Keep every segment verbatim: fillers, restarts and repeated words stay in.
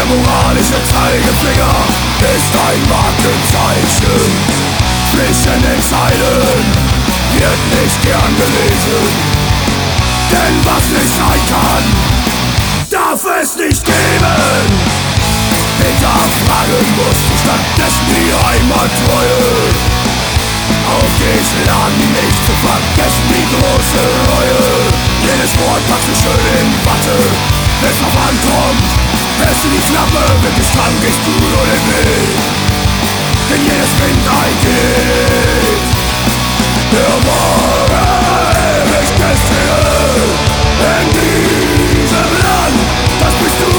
moralische Zeigefinger ist ein Markenzeichen. Zwischen den Zeilen wird nicht gern gelesen, denn was nicht sein kann, darf es nicht geben. Hinterfragen musst du stattdessen die Heimattreue. Auf dich lernen nicht zu vergessen die große Reue. Jedes Wort packst du schön in Watte, wenn's drauf ankommt, hältst du die Klappe, wirklich dran, gehst du nur den Weg. Denn jedes Wind eingeht, der Morgen ist gestrigen in diesem Land, das bist du.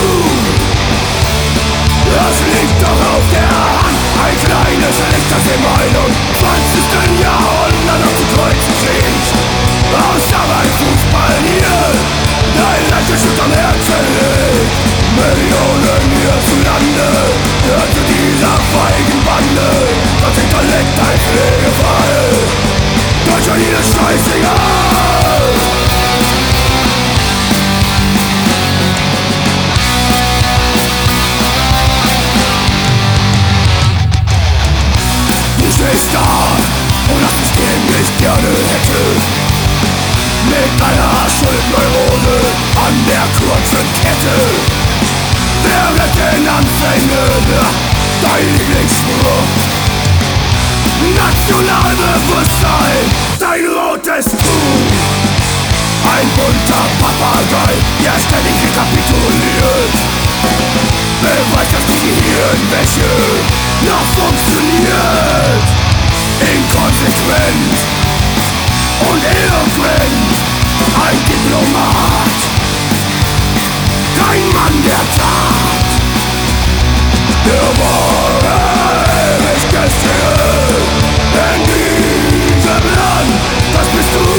Das liegt doch auf der Hand, ein kleines Licht, das im einundzwanzigsten Jahrhundert auf die Kreuze schießt. Aus dabei Fußball hier, dein Land geschützt am Herzen liegt. Millionen hierzulande gehören zu dieser feigen Bande. Das Intellekt ein Pflegefall, Deutschland ihnen scheißegal. Stehst da und das System nicht gerne hätte, mit einer Schuldneurose an der kurzen Kette. Während den Anfängen dein Lieblingsspruch, Nationalbewusstsein, dein rotes Tuch. Ein bunter Papagei, der ständig rekapituliert, beweist, dass die Gehirnwäsche noch funktioniert. Inkonsequent und eloquent, ein Diplomat, kein Mann der Tat. Der Morgen ist gestrigen in diesem Land, das bist du.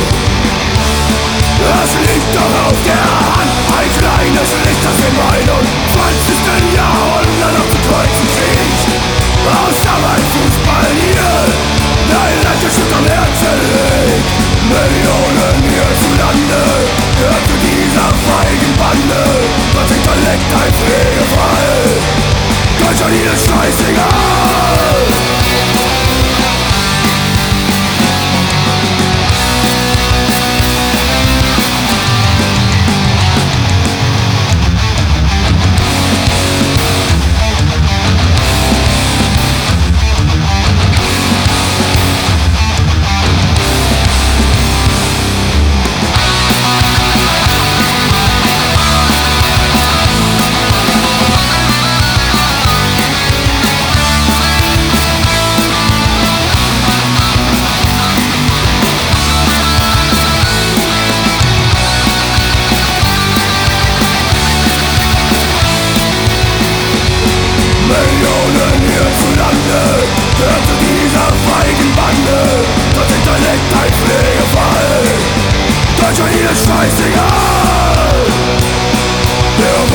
Das liegt doch auf der Hand, ein kleines Licht, das im einundzwanzigsten Jahrhundert auf die Kreuze schießt. Aus dabei Fußball hier, dein Land geschützt am Herzen liegt. Millionen hierzulande gehören zu dieser feigen Bande. Das Intellekt ein Pflegefall, Deutschland ihnen scheißegal. Millionen hierzulande gehören zu dieser feigen Bande. Das Intellekt ein Pflegefall, Deutschland ihnen scheißegal. Der